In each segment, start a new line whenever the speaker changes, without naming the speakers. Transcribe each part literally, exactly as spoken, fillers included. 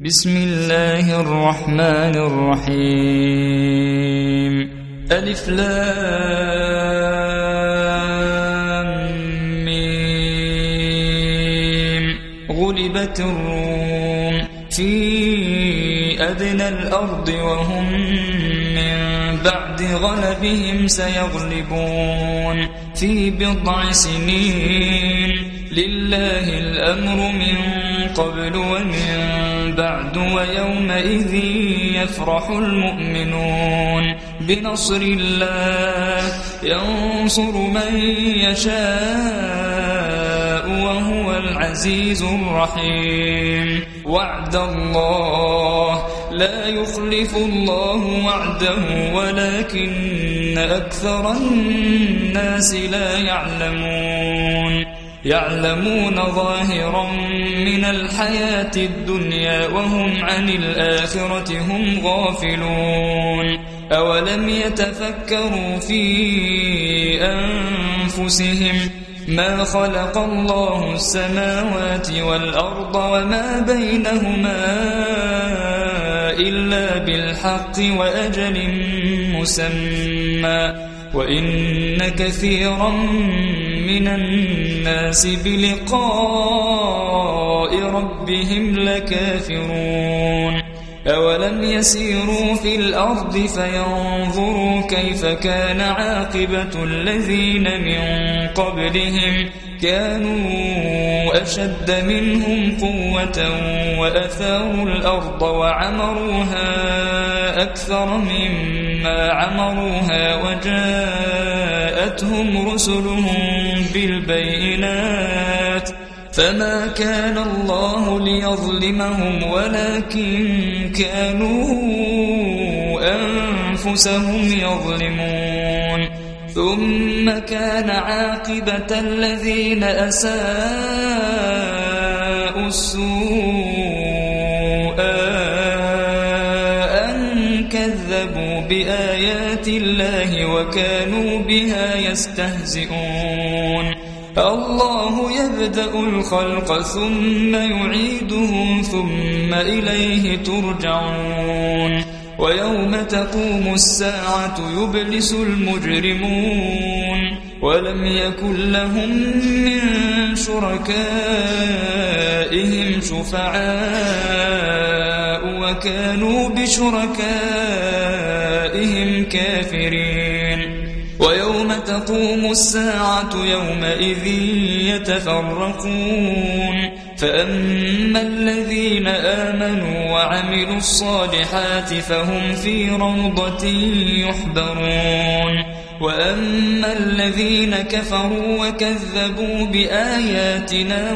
بسم الله الرحمن الرحيم ألف لام ميم غلبت الروم في أدنى الأرض وهم من بعد غلبهم سيغلبون في بضع سنين لله الأمر من قبل ومن بعد ويومئذ يفرح المؤمنون بنصر الله ينصر من يشاء وهو العزيز الرحيم وعد الله لا يخلف الله وعده ولكن أكثر الناس لا يعلمون يعلمون ظاهرا من الحياة الدنيا وهم عن الآخرة هم غافلون أولم يتفكروا في أنفسهم ما خلق الله السماوات والأرض وما بينهما إلا بالحق وأجل مسمى وإن كثيرا من الناس بلقاء ربهم لكافرون أولم يسيروا في الأرض فينظروا كيف كان عاقبة الذين من قبلهم كانوا أشد منهم قوة وأثاروا الأرض وعمروها أكثر مما عمروها وجاءتهم رسلهم بالبينات فما كان الله ليظلمهم ولكن كانوا أنفسهم يظلمون ثم كان عاقبة الذين أساءوا السوء أن كذبوا بآيات الله وكانوا بها يستهزئون الله يبدأ الخلق ثم يعيده ثم إليه ترجعون ويوم تقوم الساعة يبلس المجرمون ولم يكن لهم من شركائهم شفعاء وكانوا بشركائهم كافرين ويوم تقوم الساعة يومئذ يتفرقون فأما الذين آمنوا وعملوا الصالحات فهم في روضة يحبرون وأما الذين كفروا وكذبوا بآياتنا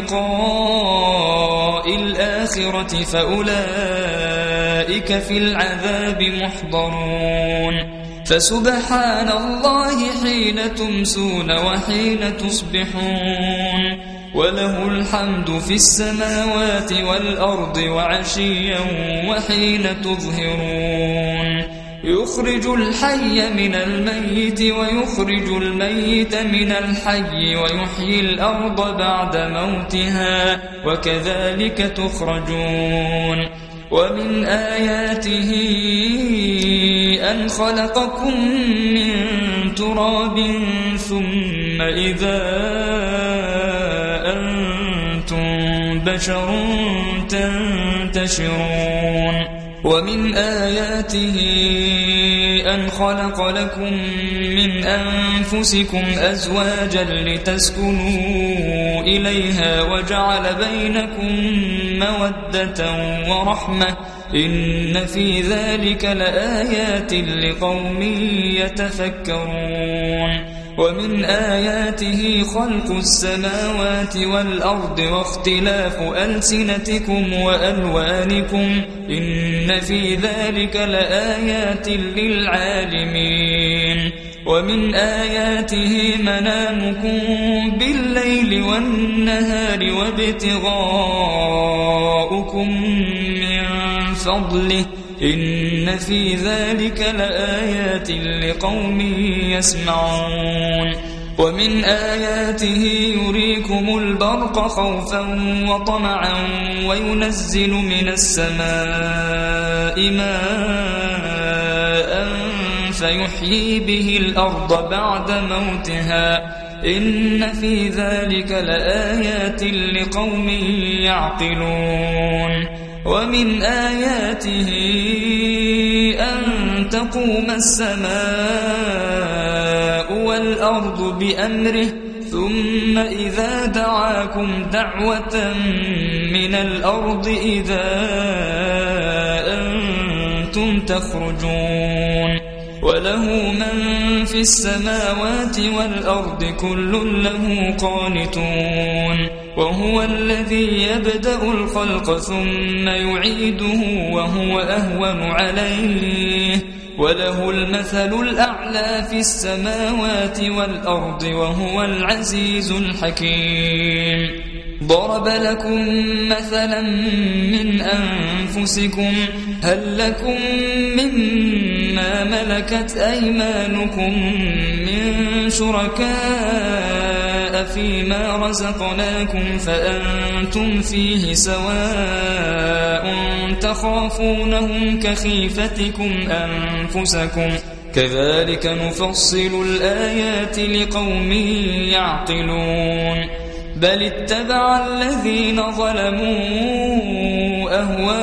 ولقاء الآخرة فأولئك في العذاب محضرون فسبحان الله حين تمسون وحين تصبحون وله الحمد في السماوات والأرض وعشيا وحين تظهرون يخرج الحي من الميت ويخرج الميت من الحي ويحيي الأرض بعد موتها وكذلك تخرجون ومن آياته أن خلقكم من تراب ثم إذا أنتم بشر تنتشرون ومن آياته أن خلق لكم من أنفسكم أزواجا لتسكنوا إليها وجعل بينكم مودة ورحمة إن في ذلك لآيات لقوم يتفكرون ومن آياته خلق السماوات والأرض واختلاف ألسنتكم وألوانكم إن في ذلك لآيات للعالمين ومن آياته منامكم بالليل والنهار وابتغاؤكم من فضله إن في ذلك لآيات لقوم يسمعون ومن آياته يريكم البرق خوفا وطمعا وينزل من السماء ماء فيحيي به الأرض بعد موتها إن في ذلك لآيات لقوم يعقلون ومن آياته أن تقوم السماء والأرض بأمره ثم إذا دعاكم دعوة من الأرض إذا أنتم تخرجون وله من في السماوات والأرض كل له قانتون وهو الذي يبدأ الخلق ثم يعيده وهو أهون عليه وله المثل الأعلى في السماوات والأرض وهو العزيز الحكيم ضرب لكم مثلا من أنفسكم هل لكم مما ملكت أيمانكم من شركاء فيما رزقناكم فأنتم فيه سواء تخافونهم كخيفتكم أنفسكم كذلك نفصل الآيات لقوم يعقلون بل اتبع الذين ظلموا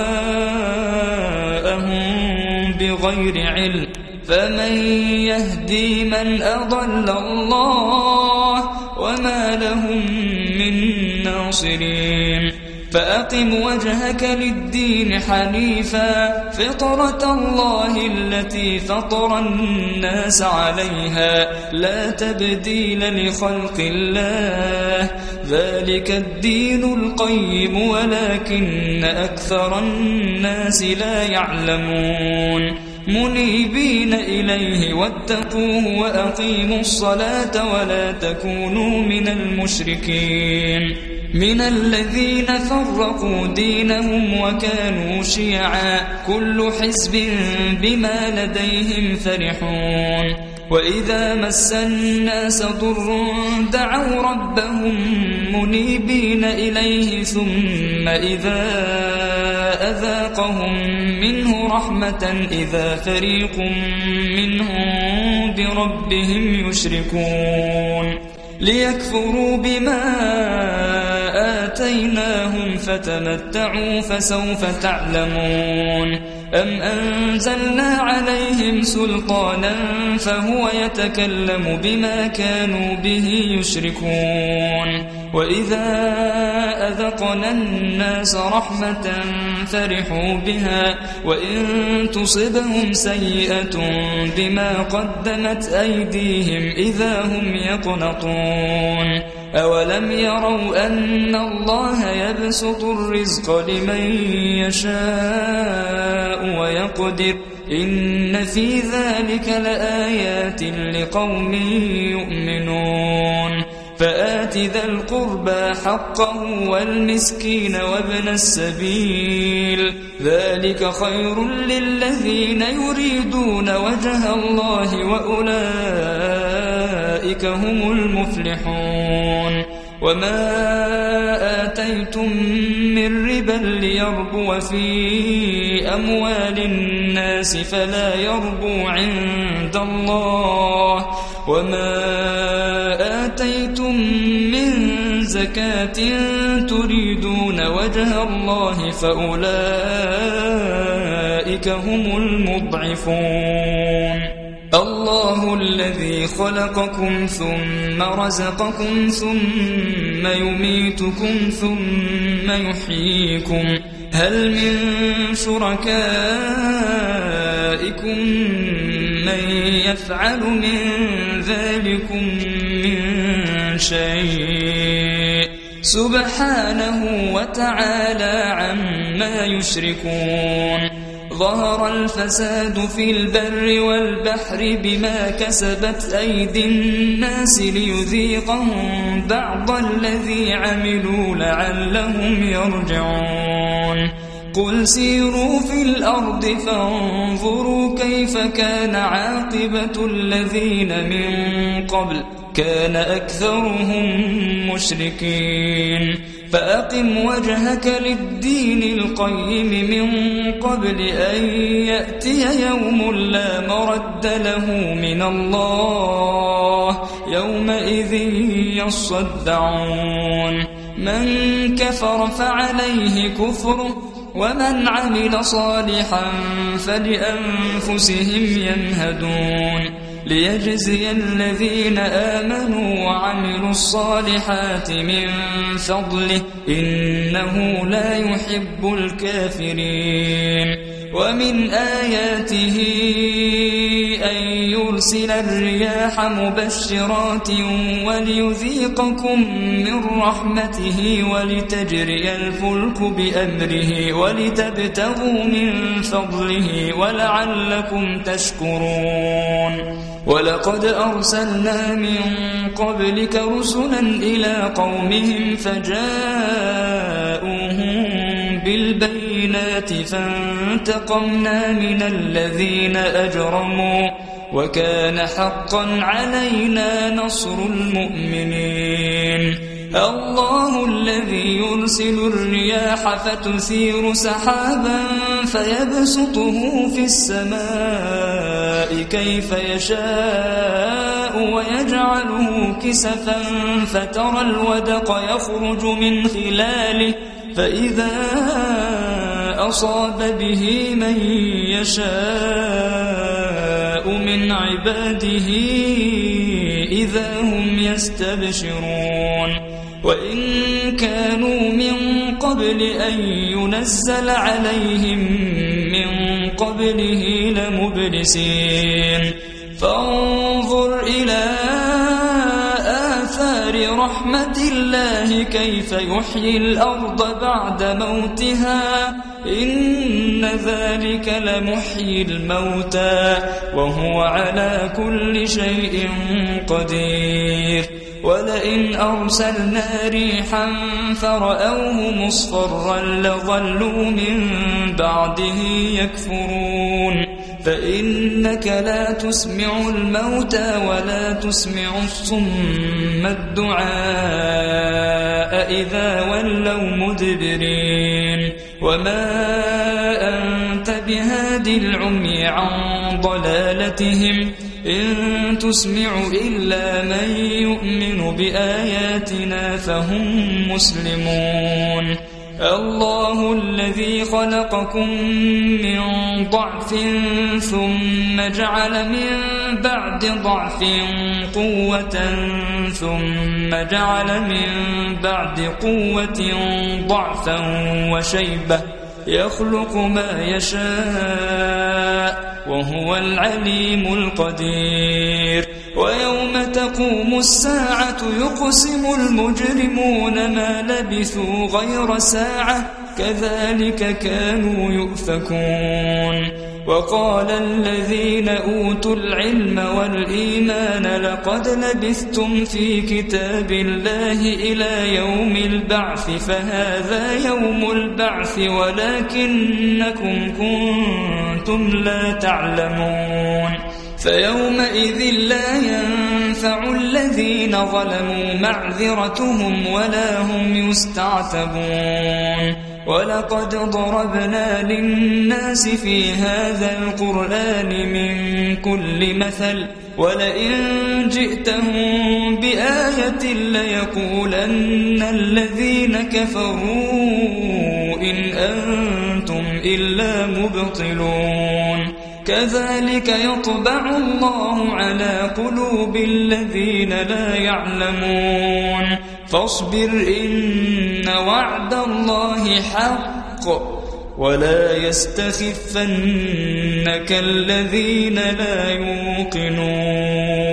أهواءهم بغير علم فمن يهدي من أضل الله وما لهم من ناصرين فأقم وجهك للدين حنيفا فطرة الله التي فطر الناس عليها لا تبديل لخلق الله ذلك الدين القيم ولكن أكثر الناس لا يعلمون منيبين إليه واتقوه وأقيموا الصلاة ولا تكونوا من المشركين من الذين فرقوا دينهم وكانوا شيعا كل حزب بما لديهم فرحون وإذا مس الناس ضر دعوا ربهم منيبين إليه ثم إذا أذاقهم منه رحمة إذا فريق منهم بربهم يشركون ليكفروا بما آتيناهم فتمتعوا فسوف تعلمون أم أنزلنا عليهم سلطانا فهو يتكلم بما كانوا به يشركون وإذا أذقنا الناس رحمة فرحوا بها وإن تصبهم سيئة بما قدمت أيديهم إذا هم يقنطون أولم يروا أن الله يبسط الرزق لمن يشاء ويقدر إن في ذلك لآيات لقوم يؤمنون فآت ذا القربى حقه والمسكين وابن السبيل ذلك خير للذين يريدون وجه الله وأولئك هم المفلحون وما آتيتم من ربا ليربو في أموال الناس فلا يربو عند الله وما آتيتم من زكاة تريدون وجه الله فأولئك هم المضعفون الله الذي خلقكم ثم رزقكم ثم يميتكم ثم يحييكم هل من شركائكم من يفعل من ذلكم من شيء سبحانه وتعالى عما يشركون ظهر الفساد في البر والبحر بما كسبت أيدي الناس ليذيقهم بعض الذي عملوا لعلهم يرجعون قل سيروا في الأرض فانظروا كيف كان عاقبة الذين من قبل كان أكثرهم مشركين فأقم وجهك للدين القيم من قبل أن يأتي يوم لا مرد له من الله يومئذ يصدعون من كفر فعليه كفره ومن عمل صالحا فلأنفسهم يمهدون ليجزي الذين آمنوا وعملوا الصالحات من فضله إنه لا يحب الكافرين ومن آياته أن يرسل الرياح مبشرات وليذيقكم من رحمته ولتجري الفلك بأمره ولتبتغوا من فضله ولعلكم تشكرون ولقد أرسلنا من قبلك رسلا إلى قومهم فجاءوهم بالبينات فانتقمنا من الذين أجرموا وكان حقا علينا نصر المؤمنين الله الذي يرسل الرياح فتثير سحابا فيبسطه في السماء كيف يشاء ويجعله كسفا فترى الودق يخرج من خلاله فإذا أصاب به من يشاء من عباده إذا هم يستبشرون وإن كانوا من قبل أن ينزل عليهم من قبله لمبلسين فانظر إلى آثار رحمة الله كيف يحيي الأرض بعد موتها إن ذلك لمحيي الموتى وهو على كل شيء قدير ولئن أرسلنا ريحا فرأوه مصفرا لظلوا من بعده يكفرون فإنك لا تسمع الموتى ولا تسمع الصم الدعاء إذا ولوا مدبرين وما أنت بهاد العمي عن ضلالتهم إن تسمع إلا من يؤمن بآياتنا فهم مسلمون الله الذي خلقكم من ضعف ثم جعل من بعد ضعف قوة ثم جعل من بعد قوة ضعفا وشيبة يخلق ما يشاء وهو العليم القدير ويوم تقوم الساعة يقسم المجرمون ما لبثوا غير ساعة كذلك كانوا يؤفكون وقال الذين أوتوا العلم والإيمان لقد لبثتم في كتاب الله إلى يوم البعث فهذا يوم البعث ولكنكم كنتم لا تعلمون فيومئذ لا ينفع الذين ظلموا معذرتهم ولا هم يستعتبون ولقد ضربنا للناس في هذا القرآن من كل مثل ولئن جئتهم بآية ليقولن الذين كفروا إن أنتم إلا مبطلون كذلك يطبع الله على قلوب الذين لا يعلمون فاصبر إن وعد الله حق ولا يستخفنك الذين لا يوقنون